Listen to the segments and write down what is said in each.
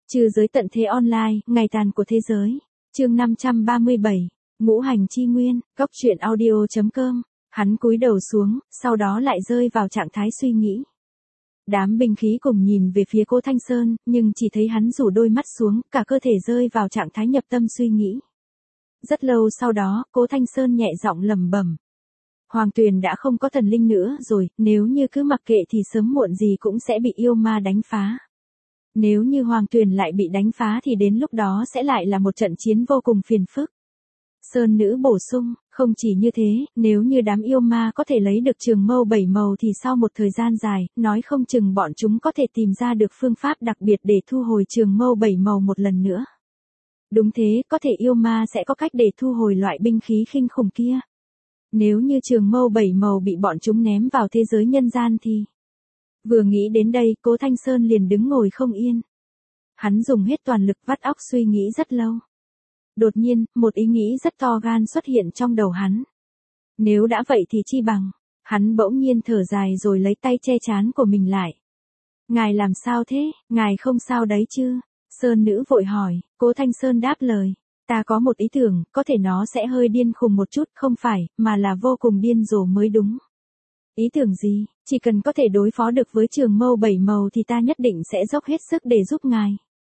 Trừ giới tận thế online, ngày tàn của thế giới. Chương 537, Ngũ hành chi nguyên, Góc truyện audio.com. Hắn cúi đầu xuống, sau đó lại rơi vào trạng thái suy nghĩ. Đám binh khí cùng nhìn về phía Cố Thanh Sơn, nhưng chỉ thấy hắn rủ đôi mắt xuống, cả cơ thể rơi vào trạng thái nhập tâm suy nghĩ. Rất lâu sau đó, Cố Thanh Sơn nhẹ giọng lẩm bẩm. Hoàng Tuyền đã không có thần linh nữa rồi, nếu như cứ mặc kệ thì sớm muộn gì cũng sẽ bị yêu ma đánh phá. Nếu như Hoàng Tuyền lại bị đánh phá thì đến lúc đó sẽ lại là một trận chiến vô cùng phiền phức. Sơn nữ bổ sung, không chỉ như thế, nếu như đám yêu ma có thể lấy được trường mâu 7 màu thì sau một thời gian dài, nói không chừng bọn chúng có thể tìm ra được phương pháp đặc biệt để thu hồi trường mâu 7 màu một lần nữa. Đúng thế, có thể yêu ma sẽ có cách để thu hồi loại binh khí khinh khủng kia. Nếu như trường mâu 7 màu bị bọn chúng ném vào thế giới nhân gian thì... Vừa nghĩ đến đây, Cố Thanh Sơn liền đứng ngồi không yên. Hắn dùng hết toàn lực vắt óc suy nghĩ rất lâu. Đột nhiên, một ý nghĩ rất to gan xuất hiện trong đầu hắn. Nếu đã vậy thì chi bằng. Hắn bỗng nhiên thở dài rồi lấy tay che trán của mình lại. Ngài làm sao thế, ngài không sao đấy chứ? Sơn nữ vội hỏi. Cố Thanh Sơn đáp lời. Ta có một ý tưởng, có thể nó sẽ hơi điên khùng một chút, không phải, mà là vô cùng điên rồ mới đúng. Ý tưởng gì? Chỉ cần có thể đối phó được với trường mâu 7 màu thì ta nhất định sẽ dốc hết sức để giúp ngài.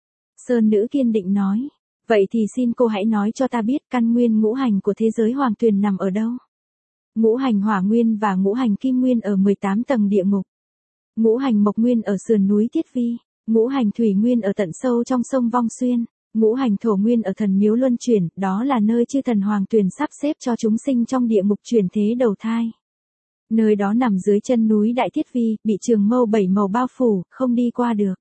Sơn nữ kiên định nói. Vậy thì xin cô hãy nói cho ta biết căn nguyên ngũ hành của thế giới Hoàng Tuyền nằm ở đâu? Ngũ hành hỏa nguyên và ngũ hành kim nguyên ở 18 tầng địa ngục. Ngũ hành mộc nguyên ở sườn núi Tiết Vi. Ngũ hành thủy nguyên ở tận sâu trong sông Vong Xuyên. Ngũ hành thổ nguyên ở thần miếu Luân Chuyển, đó là nơi chư thần Hoàng Tuyền sắp xếp cho chúng sinh trong địa ngục chuyển thế đầu thai. Nơi đó nằm dưới chân núi Đại Tiết Vi, bị trường mâu 7 màu bao phủ, không đi qua được.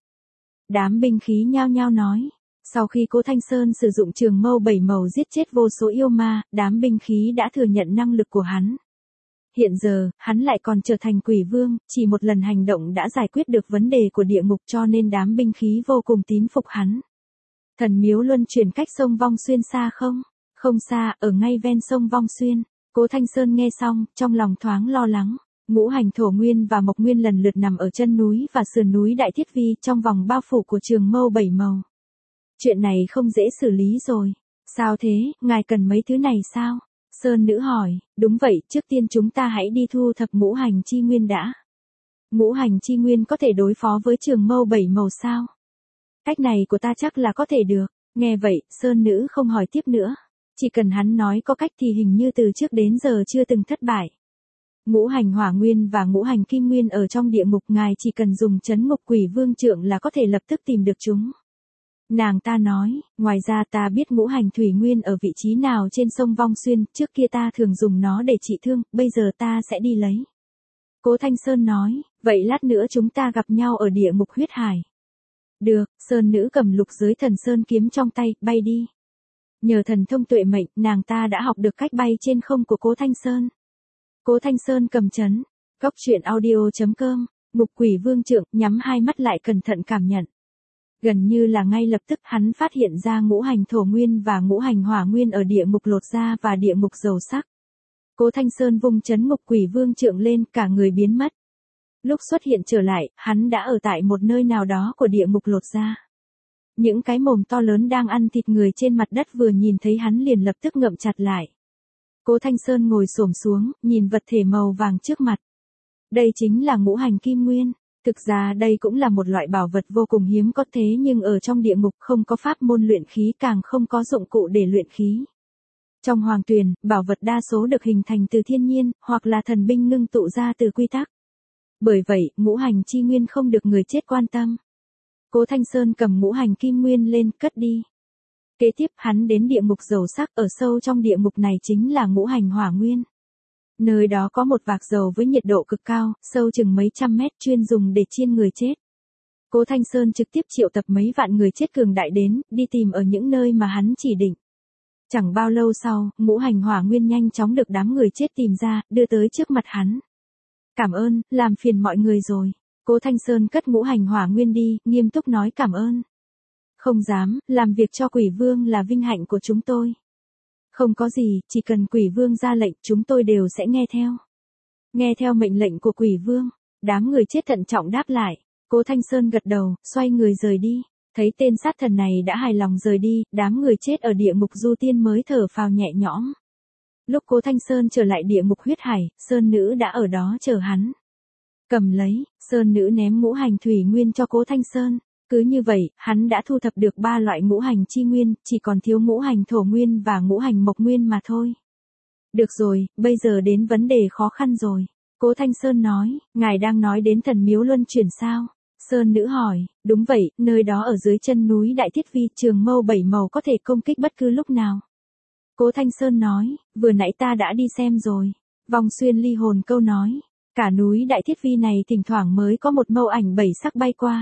Đám binh khí nhao nhao nói. Sau khi Cố Thanh Sơn sử dụng trường mâu 7 màu giết chết vô số yêu ma, đám binh khí đã thừa nhận năng lực của hắn. Hiện giờ, hắn lại còn trở thành quỷ vương, chỉ một lần hành động đã giải quyết được vấn đề của địa ngục cho nên đám binh khí vô cùng tín phục hắn. Thần miếu Luân Chuyển cách sông Vong Xuyên xa không? Không xa, ở ngay ven sông Vong Xuyên. Cố Thanh Sơn nghe xong, trong lòng thoáng lo lắng. Ngũ hành thổ nguyên và mộc nguyên lần lượt nằm ở chân núi và sườn núi Đại Thiết Vi trong vòng bao phủ của trường mâu 7 màu. Chuyện này không dễ xử lý rồi. Sao thế, ngài cần mấy thứ này sao? Sơn nữ hỏi, đúng vậy, trước tiên chúng ta hãy đi thu thập ngũ hành chi nguyên đã. Ngũ hành chi nguyên có thể đối phó với trường mâu 7 màu sao? Cách này của ta chắc là có thể được. Nghe vậy, Sơn nữ không hỏi tiếp nữa. Chỉ cần hắn nói có cách thì hình như từ trước đến giờ chưa từng thất bại. Ngũ hành hỏa nguyên và ngũ hành kim nguyên ở trong địa ngục, ngài chỉ cần dùng trấn ngục quỷ vương trượng là có thể lập tức tìm được chúng. Nàng ta nói, ngoài ra ta biết ngũ hành thủy nguyên ở vị trí nào trên sông Vong Xuyên, trước kia ta thường dùng nó để trị thương, bây giờ ta sẽ đi lấy. Cố Thanh Sơn nói, vậy lát nữa chúng ta gặp nhau ở địa ngục huyết hải. Được, Sơn nữ cầm lục giới thần Sơn kiếm trong tay, bay đi. Nhờ thần thông tuệ mệnh, nàng ta đã học được cách bay trên không của Cố Thanh Sơn. Cố Thanh Sơn cầm trấn. Góc truyện audio.com. Ngục quỷ vương trượng, nhắm hai mắt lại cẩn thận cảm nhận. Gần như là ngay lập tức hắn phát hiện ra ngũ hành thổ nguyên và ngũ hành hỏa nguyên ở địa ngục lột da và địa ngục dầu sắc. Cố Thanh Sơn vung trấn ngục quỷ vương trượng lên, cả người biến mất. Lúc xuất hiện trở lại, hắn đã ở tại một nơi nào đó của địa ngục lột da. Những cái mồm to lớn đang ăn thịt người trên mặt đất vừa nhìn thấy hắn liền lập tức ngậm chặt lại. Cố Thanh Sơn ngồi xổm xuống, nhìn vật thể màu vàng trước mặt. Đây chính là ngũ hành kim nguyên. Thực ra đây cũng là một loại bảo vật vô cùng hiếm có, thế nhưng ở trong địa ngục không có pháp môn luyện khí, càng không có dụng cụ để luyện khí. Trong Hoàng Tuyền, bảo vật đa số được hình thành từ thiên nhiên, hoặc là thần binh ngưng tụ ra từ quy tắc. Bởi vậy, ngũ hành chi nguyên không được người chết quan tâm. Cố Thanh Sơn cầm ngũ hành kim nguyên lên, cất đi. Kế tiếp hắn đến địa ngục dầu sắc, ở sâu trong địa ngục này chính là ngũ hành hỏa nguyên. Nơi đó có một vạc dầu với nhiệt độ cực cao, sâu chừng mấy trăm mét, chuyên dùng để chiên người chết. Cố Thanh Sơn trực tiếp triệu tập mấy vạn người chết cường đại đến, đi tìm ở những nơi mà hắn chỉ định. Chẳng bao lâu sau, ngũ hành hỏa nguyên nhanh chóng được đám người chết tìm ra, đưa tới trước mặt hắn. Cảm ơn, làm phiền mọi người rồi. Cố Thanh Sơn cất ngũ hành hỏa nguyên đi, nghiêm túc nói cảm ơn. Không dám, làm việc cho quỷ vương là vinh hạnh của chúng tôi. Không có gì, chỉ cần quỷ vương ra lệnh chúng tôi đều sẽ nghe theo. Nghe theo mệnh lệnh của quỷ vương. Đám người chết thận trọng đáp lại. Cố Thanh Sơn gật đầu, xoay người rời đi. Thấy tên sát thần này đã hài lòng rời đi, đám người chết ở địa ngục du tiên mới thở phào nhẹ nhõm. Lúc Cố Thanh Sơn trở lại địa ngục huyết hải, Sơn Nữ đã ở đó chờ hắn. Cầm lấy, Sơn Nữ ném ngũ hành thủy nguyên cho Cố Thanh Sơn. Cứ như vậy, hắn đã thu thập được 3 loại ngũ hành chi nguyên, chỉ còn thiếu ngũ hành thổ nguyên và ngũ hành mộc nguyên mà thôi. Được rồi, bây giờ đến vấn đề khó khăn rồi. Cố Thanh Sơn nói, ngài đang nói đến thần miếu luân chuyển sao? Sơn Nữ hỏi, đúng vậy, nơi đó ở dưới chân núi Đại Thiết Vi, trường mâu 7 màu có thể công kích bất cứ lúc nào. Cố Thanh Sơn nói, vừa nãy ta đã đi xem rồi. Vòng xuyên ly hồn câu nói, cả núi Đại Thiết Vi này thỉnh thoảng mới có một mâu ảnh 7 sắc bay qua.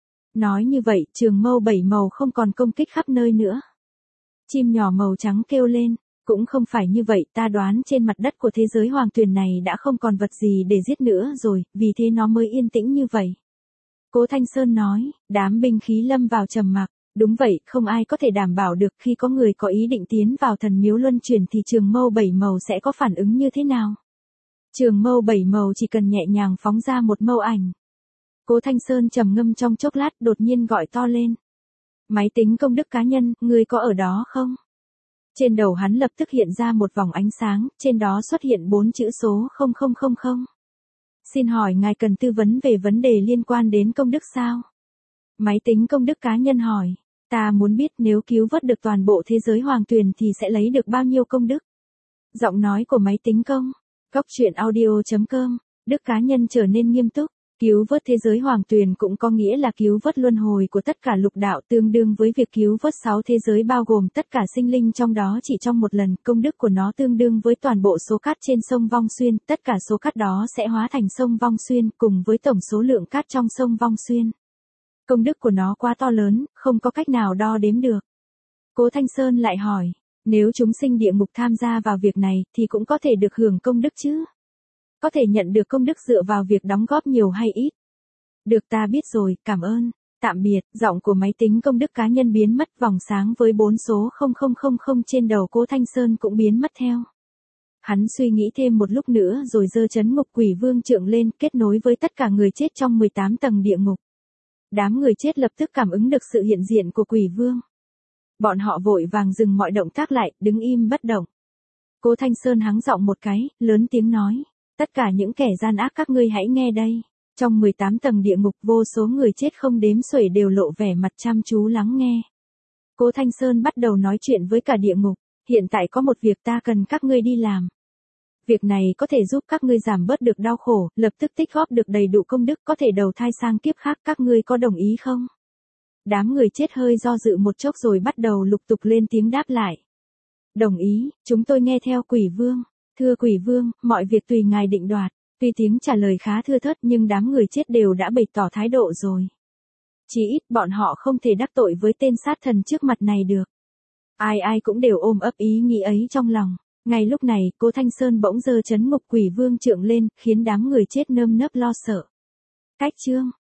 Nói như vậy, trường mâu 7 màu không còn công kích khắp nơi nữa. Chim nhỏ màu trắng kêu lên, cũng không phải như vậy, ta đoán trên mặt đất của thế giới hoàng tuyền này đã không còn vật gì để giết nữa rồi, vì thế nó mới yên tĩnh như vậy. Cố Thanh Sơn nói, đám binh khí lâm vào trầm mặc, đúng vậy, không ai có thể đảm bảo được khi có người có ý định tiến vào thần miếu luân chuyển thì trường mâu 7 màu sẽ có phản ứng như thế nào. Trường mâu 7 màu chỉ cần nhẹ nhàng phóng ra một mâu ảnh. Cố Thanh Sơn trầm ngâm trong chốc lát đột nhiên gọi to lên. Máy tính công đức cá nhân, ngươi có ở đó không? Trên đầu hắn lập tức hiện ra một vòng ánh sáng, trên đó xuất hiện 4 chữ số 0000. Xin hỏi ngài cần tư vấn về vấn đề liên quan đến công đức sao? Máy tính công đức cá nhân hỏi, ta muốn biết nếu cứu vớt được toàn bộ thế giới hoàng tuyền thì sẽ lấy được bao nhiêu công đức? Giọng nói của máy tính công. Góc truyện audio.com, Đức cá nhân trở nên nghiêm túc. Cứu vớt thế giới hoàng tuyền cũng có nghĩa là cứu vớt luân hồi của tất cả lục đạo, tương đương với việc cứu vớt 6 thế giới bao gồm tất cả sinh linh trong đó chỉ trong một lần. Công đức của nó tương đương với toàn bộ số cát trên sông Vong Xuyên, tất cả số cát đó sẽ hóa thành sông Vong Xuyên cùng với tổng số lượng cát trong sông Vong Xuyên. Công đức của nó quá to lớn, không có cách nào đo đếm được. Cố Thanh Sơn lại hỏi, nếu chúng sinh địa ngục tham gia vào việc này thì cũng có thể được hưởng công đức chứ? Có thể nhận được công đức dựa vào việc đóng góp nhiều hay ít? Được, ta biết rồi, cảm ơn. Tạm biệt. Giọng của máy tính công đức cá nhân biến mất, vòng sáng với 4 số 0000 trên đầu Cố Thanh Sơn cũng biến mất theo. Hắn suy nghĩ thêm một lúc nữa rồi giơ chấn ngục quỷ vương trượng lên, kết nối với tất cả người chết trong 18 tầng địa ngục. Đám người chết lập tức cảm ứng được sự hiện diện của quỷ vương. Bọn họ vội vàng dừng mọi động tác lại, đứng im bất động. Cố Thanh Sơn hắng giọng một cái, lớn tiếng nói, tất cả những kẻ gian ác các ngươi hãy nghe đây. Trong 18 tầng địa ngục vô số người chết không đếm xuể đều lộ vẻ mặt chăm chú lắng nghe. Cố Thanh Sơn bắt đầu nói chuyện với cả địa ngục, hiện tại có một việc ta cần các ngươi đi làm. Việc này có thể giúp các ngươi giảm bớt được đau khổ, lập tức tích góp được đầy đủ công đức, có thể đầu thai sang kiếp khác, các ngươi có đồng ý không? Đám người chết hơi do dự một chốc rồi bắt đầu lục tục lên tiếng đáp lại. Đồng ý, chúng tôi nghe theo quỷ vương. Thưa quỷ vương, mọi việc tùy ngài định đoạt. Tuy tiếng trả lời khá thưa thớt nhưng đám người chết đều đã bày tỏ thái độ rồi. Chỉ ít bọn họ không thể đắc tội với tên sát thần trước mặt này được. Ai ai cũng đều ôm ấp ý nghĩ ấy trong lòng. Ngay lúc này, Cố Thanh Sơn bỗng giơ chấn ngục quỷ vương trượng lên, khiến đám người chết nơm nớp lo sợ. Cách chương